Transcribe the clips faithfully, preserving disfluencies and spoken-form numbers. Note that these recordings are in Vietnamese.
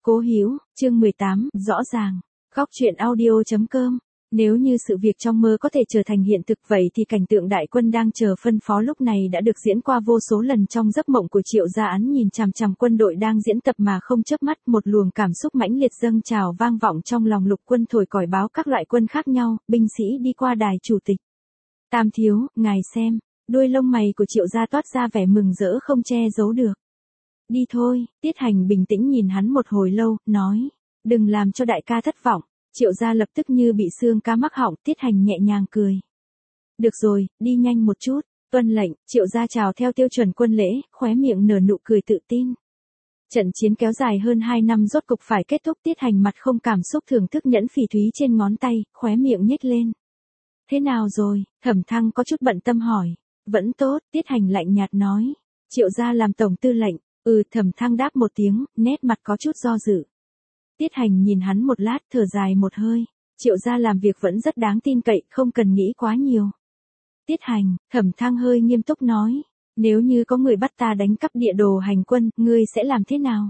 Cố Hữu, chương mười tám, rõ ràng. Góc truyện audio chấm com. Nếu như sự việc trong mơ có thể trở thành hiện thực vậy thì cảnh tượng đại quân đang chờ phân phó lúc này đã được diễn qua vô số lần trong giấc mộng của Triệu Gia Án. Nhìn chằm chằm quân đội đang diễn tập mà không chớp mắt, một luồng cảm xúc mãnh liệt dâng trào vang vọng trong lòng Lục Quân, thổi còi báo các loại quân khác nhau. Binh sĩ đi qua đài chủ tịch. Tam thiếu, ngài xem. Đuôi lông mày của Triệu Gia toát ra vẻ mừng rỡ không che giấu được. Đi thôi. Tiết Hành bình tĩnh nhìn hắn một hồi lâu, nói. Đừng làm cho đại ca thất vọng. Triệu Gia lập tức như bị xương cá mắc họng. Tiết Hành nhẹ nhàng cười. Được rồi, đi nhanh một chút. Tuân lệnh. Triệu Gia chào theo tiêu chuẩn quân lễ, khóe miệng nở nụ cười tự tin. Trận chiến kéo dài hơn hai năm rốt cục phải kết thúc. Tiết Hành mặt không cảm xúc thưởng thức nhẫn phỉ thúy trên ngón tay, khóe miệng nhếch lên. Thế nào rồi? Thẩm Thăng có chút bận tâm hỏi. Vẫn tốt. Tiết Hành lạnh nhạt nói. Triệu Gia làm tổng tư lệnh. Ừ. Thẩm Thăng đáp một tiếng, nét mặt có chút do dự. Tiết Hành nhìn hắn một lát, thở dài một hơi. Triệu Gia làm việc vẫn rất đáng tin cậy, không cần nghĩ quá nhiều. Tiết Hành, Thẩm Thăng hơi nghiêm túc nói. Nếu như có người bắt ta đánh cắp địa đồ hành quân, ngươi sẽ làm thế nào?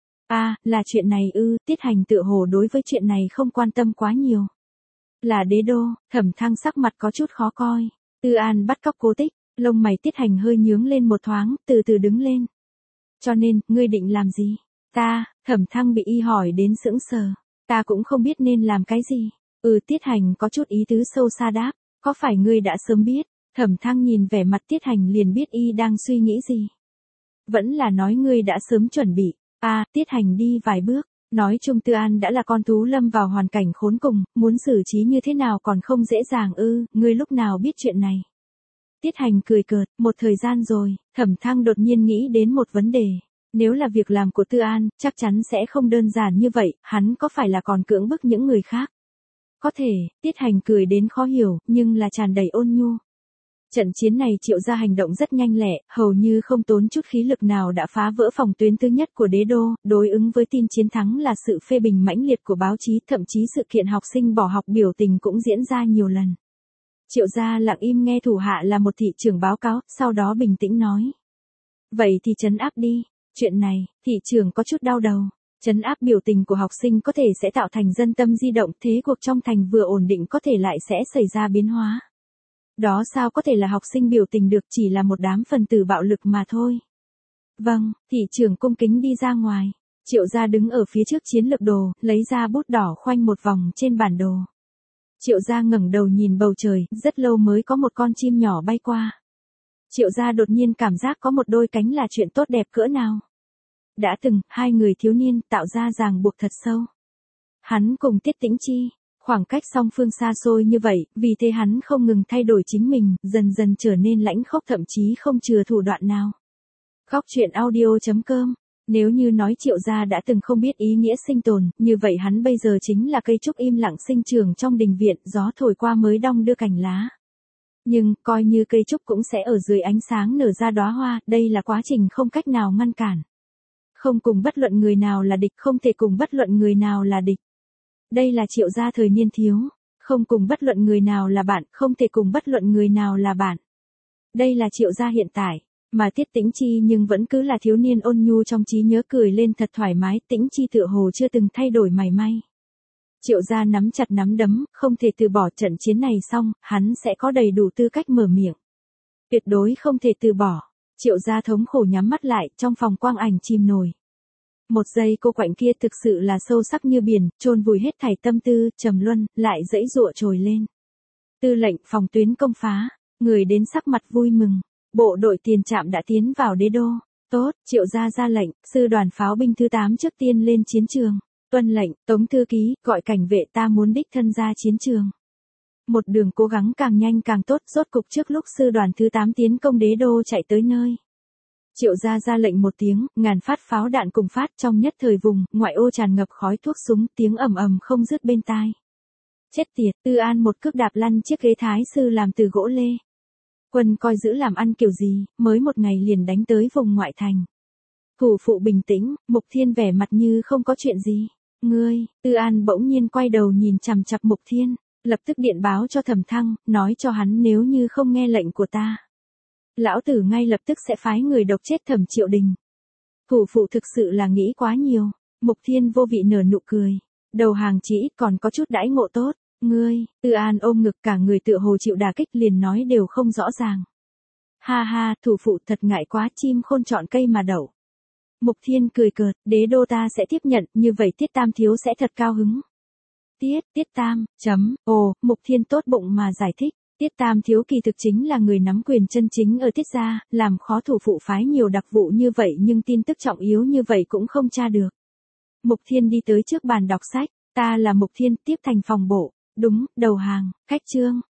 À, là chuyện này ư? Tiết Hành tựa hồ đối với chuyện này không quan tâm quá nhiều. Là đế đô. Thẩm Thăng sắc mặt có chút khó coi. Tư An bắt cóc Cố Tích. Lông mày Tiết Hành hơi nhướng lên một thoáng, từ từ đứng lên. Cho nên, ngươi định làm gì? Ta, Thẩm Thăng bị y hỏi đến sững sờ. Ta cũng không biết nên làm cái gì. Ừ. Tiết Hành có chút ý tứ sâu xa đáp. Có phải ngươi đã sớm biết? Thẩm Thăng nhìn vẻ mặt Tiết Hành liền biết y đang suy nghĩ gì. Vẫn là nói ngươi đã sớm chuẩn bị. À, Tiết Hành đi vài bước. Nói chung Tư An đã là con thú lâm vào hoàn cảnh khốn cùng, muốn xử trí như thế nào còn không dễ dàng ư? Ngươi lúc nào biết chuyện này? Tiết Hành cười cợt. Một thời gian rồi. Thẩm Thăng đột nhiên nghĩ đến một vấn đề. Nếu là việc làm của Tư An, chắc chắn sẽ không đơn giản như vậy, hắn có phải là còn cưỡng bức những người khác? Có thể. Tiết Hành cười đến khó hiểu, nhưng là tràn đầy ôn nhu. Trận chiến này Triệu Gia hành động rất nhanh lẹ, hầu như không tốn chút khí lực nào đã phá vỡ phòng tuyến thứ nhất của đế đô, đối ứng với tin chiến thắng là sự phê bình mãnh liệt của báo chí, thậm chí sự kiện học sinh bỏ học biểu tình cũng diễn ra nhiều lần. Triệu Gia lặng im nghe thủ hạ là một thị trưởng báo cáo, sau đó bình tĩnh nói. Vậy thì trấn áp đi. Chuyện này, thị trưởng có chút đau đầu. Trấn áp biểu tình của học sinh có thể sẽ tạo thành dân tâm di động, thế cuộc trong thành vừa ổn định có thể lại sẽ xảy ra biến hóa. Đó sao có thể là học sinh biểu tình được, chỉ là một đám phần tử bạo lực mà thôi. Vâng. Thị trưởng cung kính đi ra ngoài. Triệu Gia đứng ở phía trước chiến lược đồ, lấy ra bút đỏ khoanh một vòng trên bản đồ. Triệu Gia ngẩng đầu nhìn bầu trời, rất lâu mới có một con chim nhỏ bay qua. Triệu Gia đột nhiên cảm giác có một đôi cánh là chuyện tốt đẹp cỡ nào. Đã từng, hai người thiếu niên tạo ra ràng buộc thật sâu. Hắn cùng Tiết Tĩnh Chi, khoảng cách song phương xa xôi như vậy, vì thế hắn không ngừng thay đổi chính mình, dần dần trở nên lãnh khốc, thậm chí không chừa thủ đoạn nào. Góc truyện audio chấm com. Nếu như nói Triệu Gia đã từng không biết ý nghĩa sinh tồn, như vậy hắn bây giờ chính là cây trúc im lặng sinh trưởng trong đình viện, gió thổi qua mới đong đưa cành lá. Nhưng, coi như cây trúc cũng sẽ ở dưới ánh sáng nở ra đóa hoa, đây là quá trình không cách nào ngăn cản. Không cùng bất luận người nào là địch, không thể cùng bất luận người nào là địch. Đây là Triệu Gia thời niên thiếu. Không cùng bất luận người nào là bạn, không thể cùng bất luận người nào là bạn. Đây là Triệu Gia hiện tại. Mà Tiết Tĩnh Chi nhưng vẫn cứ là thiếu niên ôn nhu trong trí nhớ, cười lên thật thoải mái. Tĩnh Chi tựa hồ chưa từng thay đổi mảy may. Triệu Gia nắm chặt nắm đấm, không thể từ bỏ. Trận chiến này xong, hắn sẽ có đầy đủ tư cách mở miệng. Tuyệt đối không thể từ bỏ. Triệu Gia thống khổ nhắm mắt lại, trong phòng quang ảnh chìm nổi. Một giây cô quạnh kia thực sự là sâu sắc như biển, chôn vùi hết thảy tâm tư, trầm luân, lại dãy dụa trồi lên. Tư lệnh, phòng tuyến công phá, người đến sắc mặt vui mừng. Bộ đội tiền trạm đã tiến vào đế đô. Tốt. Triệu Gia ra lệnh, sư đoàn pháo binh thứ tám trước tiên lên chiến trường. Tuân lệnh. Tống thư ký, gọi cảnh vệ, ta muốn đích thân ra chiến trường. Một đường cố gắng càng nhanh càng tốt, rốt cục trước lúc sư đoàn thứ tám tiến công đế đô chạy tới nơi. Triệu Gia ra lệnh một tiếng, ngàn phát pháo đạn cùng phát, trong nhất thời vùng ngoại ô tràn ngập khói thuốc súng, tiếng ầm ầm không dứt bên tai. Chết tiệt. Tư An một cước đạp lăn chiếc ghế thái sư làm từ gỗ lê. Quân coi giữ làm ăn kiểu gì, mới một ngày liền đánh tới vùng ngoại thành. Thủ phụ bình tĩnh, Mục Thiên vẻ mặt như không có chuyện gì. Ngươi. Tư An bỗng nhiên quay đầu nhìn chằm chằm Mục Thiên, lập tức điện báo cho Thẩm Thăng, nói cho hắn nếu như không nghe lệnh của ta, lão tử ngay lập tức sẽ phái người độc chết Thẩm Triệu Đình. Thủ phụ thực sự là nghĩ quá nhiều. Mục Thiên vô vị nở nụ cười. Đầu hàng chỉ ít còn có chút đãi ngộ tốt. Ngươi, Tư An ôm ngực cả người tựa hồ chịu đả kích liền nói đều không rõ ràng. Ha ha, thủ phụ thật ngại quá, chim khôn chọn cây mà đậu. Mục Thiên cười cợt, đế đô ta sẽ tiếp nhận, như vậy Tiết Tam thiếu sẽ thật cao hứng. Tiết, Tiết Tam, chấm, ồ, Mục Thiên tốt bụng mà giải thích. Tiết Tam thiếu kỳ thực chính là người nắm quyền chân chính ở Tiết gia, làm khó thủ phụ phái nhiều đặc vụ như vậy nhưng tin tức trọng yếu như vậy cũng không tra được. Mục Thiên đi tới trước bàn đọc sách, ta là Mục Thiên, tiếp thành phòng bộ. Đúng, đầu hàng, khách trương.